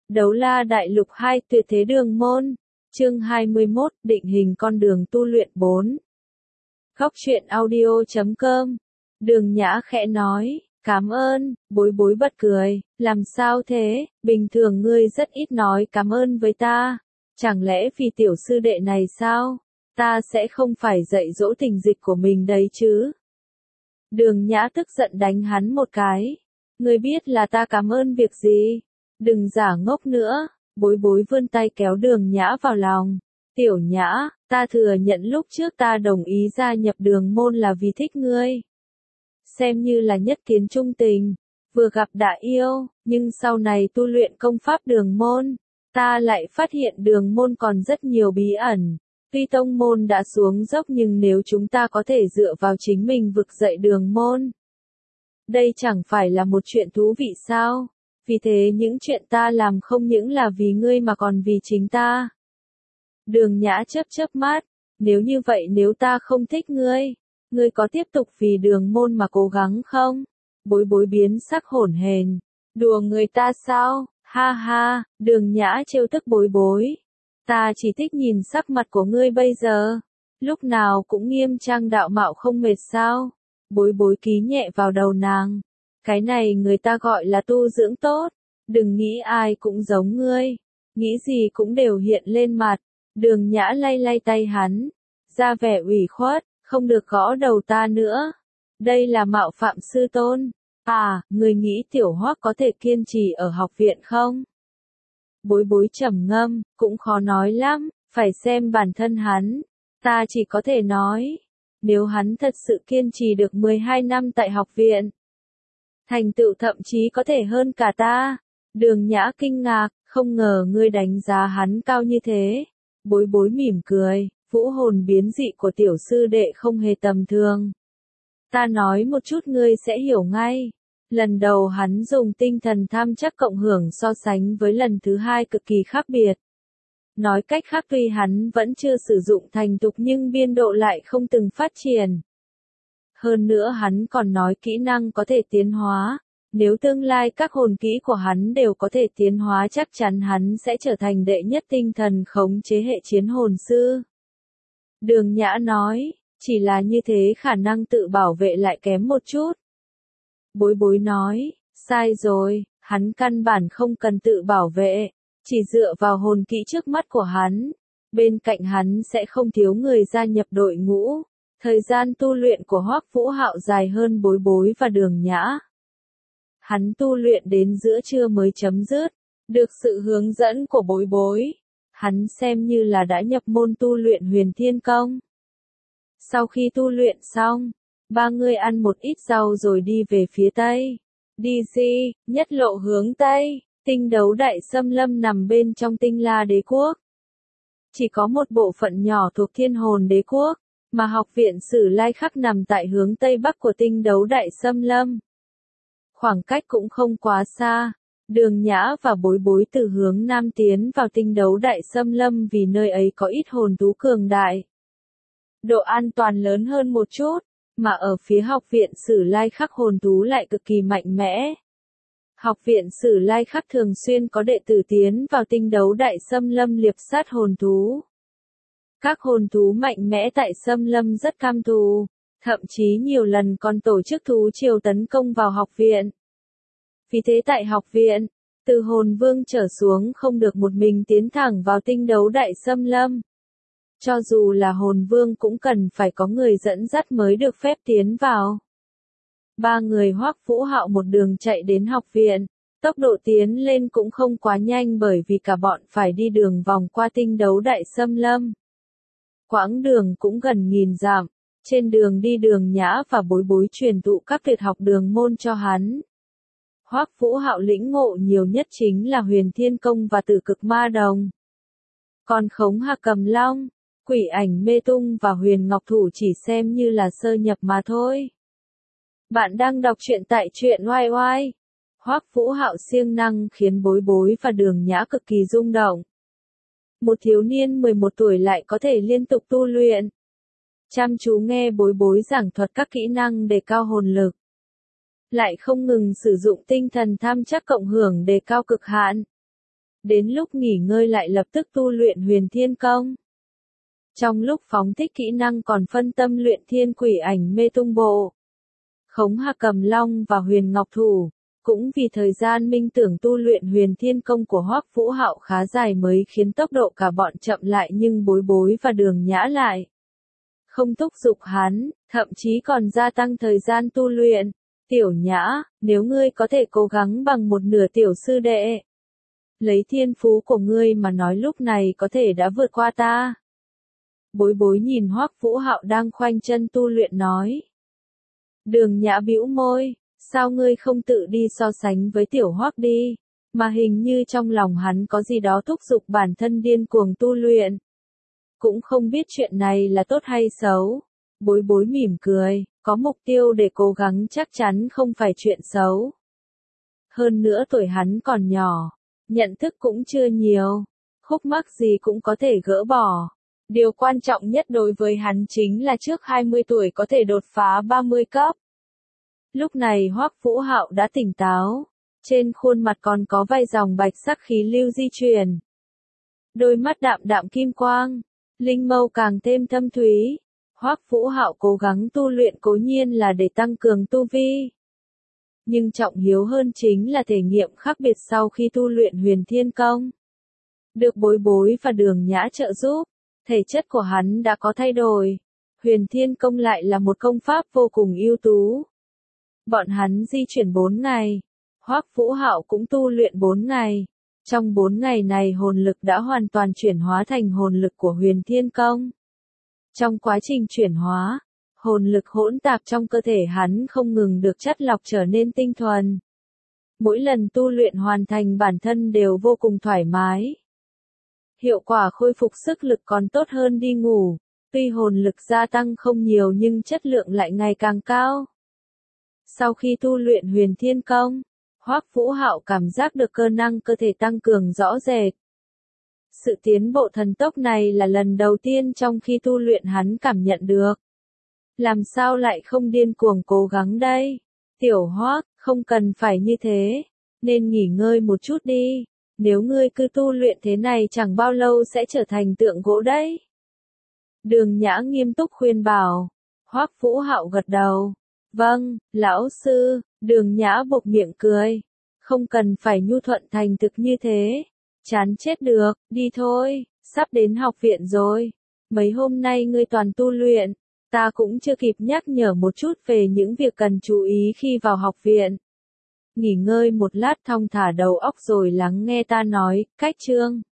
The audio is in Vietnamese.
Đấu La Đại Lục 2 Tuyệt Thế Đường Môn. Chương 21, định hình con đường tu luyện 4. Góc truyện audio.com. Đường Nhã khẽ nói, cảm ơn, bối bối bật cười, làm sao thế, bình thường ngươi rất ít nói cảm ơn với ta, chẳng lẽ vì tiểu sư đệ này sao, ta sẽ không phải dạy dỗ tình dịch của mình đấy chứ. Đường Nhã tức giận đánh hắn một cái, ngươi biết là ta cảm ơn việc gì, đừng giả ngốc nữa. Bối bối vươn tay kéo Đường Nhã vào lòng. Tiểu Nhã, ta thừa nhận lúc trước ta đồng ý gia nhập Đường môn là vì thích ngươi. Xem như là nhất kiến trung tình, vừa gặp đã yêu, nhưng sau này tu luyện công pháp Đường môn, ta lại phát hiện Đường môn còn rất nhiều bí ẩn. Tuy tông môn đã xuống dốc nhưng nếu chúng ta có thể dựa vào chính mình vực dậy Đường môn, đây chẳng phải là một chuyện thú vị sao? Vì thế những chuyện ta làm không những là vì ngươi mà còn vì chính ta. Đường Nhã chớp chớp mắt, nếu như vậy nếu ta không thích ngươi, ngươi có tiếp tục vì Đường môn mà cố gắng không? Bối bối biến sắc hổn hển, đùa người ta sao? Ha ha, Đường Nhã trêu tức bối bối. Ta chỉ thích nhìn sắc mặt của ngươi bây giờ, lúc nào cũng nghiêm trang đạo mạo không mệt sao? Bối bối ký nhẹ vào đầu nàng. Cái này người ta gọi là tu dưỡng tốt, đừng nghĩ ai cũng giống ngươi, nghĩ gì cũng đều hiện lên mặt. Đường Nhã lay lay tay hắn, ra vẻ ủy khuất, không được gõ đầu ta nữa, đây là mạo phạm sư tôn. À, người nghĩ Tiểu Hoắc có thể kiên trì ở học viện không? Bối bối trầm ngâm, cũng khó nói lắm, phải xem bản thân hắn, ta chỉ có thể nói, nếu hắn thật sự kiên trì được 12 năm tại học viện, thành tựu thậm chí có thể hơn cả ta. Đường Nhã kinh ngạc, không ngờ ngươi đánh giá hắn cao như thế. Bối bối mỉm cười, vũ hồn biến dị của tiểu sư đệ không hề tầm thường. Ta nói một chút ngươi sẽ hiểu ngay. Lần đầu hắn dùng tinh thần tham chắc cộng hưởng so sánh với lần thứ hai cực kỳ khác biệt. Nói cách khác tuy hắn vẫn chưa sử dụng thành thục nhưng biên độ lại không từng phát triển. Hơn nữa hắn còn nói kỹ năng có thể tiến hóa, nếu tương lai các hồn kỹ của hắn đều có thể tiến hóa chắc chắn hắn sẽ trở thành đệ nhất tinh thần khống chế hệ chiến hồn sư. Đường Nhã nói, chỉ là như thế khả năng tự bảo vệ lại kém một chút. Bối bối nói, sai rồi, hắn căn bản không cần tự bảo vệ, chỉ dựa vào hồn kỹ trước mắt của hắn, bên cạnh hắn sẽ không thiếu người gia nhập đội ngũ. Thời gian tu luyện của Hoắc Vũ Hạo dài hơn bối bối và Đường Nhã. Hắn tu luyện đến giữa trưa mới chấm dứt, được sự hướng dẫn của bối bối. Hắn xem như là đã nhập môn tu luyện Huyền Thiên Công. Sau khi tu luyện xong, ba người ăn một ít rau rồi đi về phía Tây. Đi gì, nhất lộ hướng Tây, tinh đấu đại xâm lâm nằm bên trong tinh La Đế Quốc. Chỉ có một bộ phận nhỏ thuộc Thiên Hồn Đế Quốc, mà học viện Sử Lai Khắc nằm tại hướng Tây Bắc của tinh đấu đại xâm lâm. Khoảng cách cũng không quá xa, Đường Nhã và bối bối từ hướng Nam tiến vào tinh đấu đại xâm lâm vì nơi ấy có ít hồn thú cường đại. Độ an toàn lớn hơn một chút, mà ở phía học viện Sử Lai Khắc hồn thú lại cực kỳ mạnh mẽ. Học viện Sử Lai Khắc thường xuyên có đệ tử tiến vào tinh đấu đại xâm lâm liệp sát hồn thú. Các hồn thú mạnh mẽ tại xâm lâm rất cam thù, thậm chí nhiều lần còn tổ chức thú triều tấn công vào học viện. Vì thế tại học viện, từ hồn vương trở xuống không được một mình tiến thẳng vào tinh đấu đại xâm lâm. Cho dù là hồn vương cũng cần phải có người dẫn dắt mới được phép tiến vào. Ba người Hoắc Vũ Hạo một đường chạy đến học viện, tốc độ tiến lên cũng không quá nhanh bởi vì cả bọn phải đi đường vòng qua tinh đấu đại xâm lâm. Quãng đường cũng gần 1000 dặm, trên đường đi Đường Nhã và bối bối truyền thụ các tuyệt học đường môn cho hắn. Hoắc Vũ Hạo lĩnh ngộ nhiều nhất chính là Huyền Thiên Công và Tử Cực Ma Đồng. Còn Khống Hạc Cầm Long, Quỷ Ảnh Mê Tung và Huyền Ngọc Thủ chỉ xem như là sơ nhập mà thôi. Bạn đang đọc truyện tại truyện oai oai. Hoắc Vũ Hạo siêng năng khiến bối bối và Đường Nhã cực kỳ rung động. Một thiếu niên 11 tuổi lại có thể liên tục tu luyện. Chăm chú nghe bối bối giảng thuật các kỹ năng đề cao hồn lực. Lại không ngừng sử dụng tinh thần tham chắc cộng hưởng đề cao cực hạn. Đến lúc nghỉ ngơi lại lập tức tu luyện huyền thiên công. Trong lúc phóng thích kỹ năng còn phân tâm luyện thiên quỷ ảnh mê tung bộ, khống Hạc Cầm Long và Huyền Ngọc Thủ. Cũng vì thời gian minh tưởng tu luyện huyền thiên công của Hoắc Vũ Hạo khá dài mới khiến tốc độ cả bọn chậm lại, nhưng Bối Bối và Đường Nhã lại không thúc giục hắn, thậm chí còn gia tăng thời gian tu luyện. Tiểu Nhã, nếu ngươi có thể cố gắng bằng một nửa tiểu sư đệ, lấy thiên phú của ngươi mà nói lúc này có thể đã vượt qua ta. Bối Bối nhìn Hoắc Vũ Hạo đang khoanh chân tu luyện nói. Đường Nhã bĩu môi, sao ngươi không tự đi so sánh với tiểu Hoắc đi, mà hình như trong lòng hắn có gì đó thúc giục bản thân điên cuồng tu luyện. Cũng không biết chuyện này là tốt hay xấu. Bối Bối mỉm cười, có mục tiêu để cố gắng chắc chắn không phải chuyện xấu. Hơn nữa tuổi hắn còn nhỏ, nhận thức cũng chưa nhiều, khúc mắc gì cũng có thể gỡ bỏ. Điều quan trọng nhất đối với hắn chính là trước 20 tuổi có thể đột phá 30 cấp. Lúc này Hoắc Vũ Hạo đã tỉnh táo, trên khuôn mặt còn có vài dòng bạch sắc khí lưu di chuyển. Đôi mắt đạm đạm kim quang, linh mâu càng thêm thâm thúy. Hoắc Vũ Hạo cố gắng tu luyện cố nhiên là để tăng cường tu vi. Nhưng trọng yếu hơn chính là thể nghiệm khác biệt sau khi tu luyện huyền thiên công. Được Bối Bối và Đường Nhã trợ giúp, thể chất của hắn đã có thay đổi. Huyền thiên công lại là một công pháp vô cùng ưu tú. Bọn hắn di chuyển 4 ngày. Hoắc Vũ Hạo cũng tu luyện 4 ngày. Trong 4 ngày này hồn lực đã hoàn toàn chuyển hóa thành hồn lực của huyền thiên công. Trong quá trình chuyển hóa, hồn lực hỗn tạp trong cơ thể hắn không ngừng được chất lọc trở nên tinh thuần. Mỗi lần tu luyện hoàn thành bản thân đều vô cùng thoải mái. Hiệu quả khôi phục sức lực còn tốt hơn đi ngủ. Tuy hồn lực gia tăng không nhiều nhưng chất lượng lại ngày càng cao. Sau khi tu luyện huyền thiên công, Hoắc Vũ Hạo cảm giác được cơ năng cơ thể tăng cường rõ rệt. Sự tiến bộ thần tốc này là lần đầu tiên trong khi tu luyện hắn cảm nhận được. Làm sao lại không điên cuồng cố gắng đây? Tiểu Hoắc, không cần phải như thế. Nên nghỉ ngơi một chút đi. Nếu ngươi cứ tu luyện thế này chẳng bao lâu sẽ trở thành tượng gỗ đấy. Đường Nhã nghiêm túc khuyên bảo. Hoắc Vũ Hạo gật đầu. Vâng, lão sư. Đường Nhã buộc miệng cười. Không cần phải nhu thuận thành thực như thế. Chán chết được, đi thôi, sắp đến học viện rồi. Mấy hôm nay ngươi toàn tu luyện, ta cũng chưa kịp nhắc nhở một chút về những việc cần chú ý khi vào học viện. Nghỉ ngơi một lát thong thả đầu óc rồi lắng nghe ta nói, cách chương.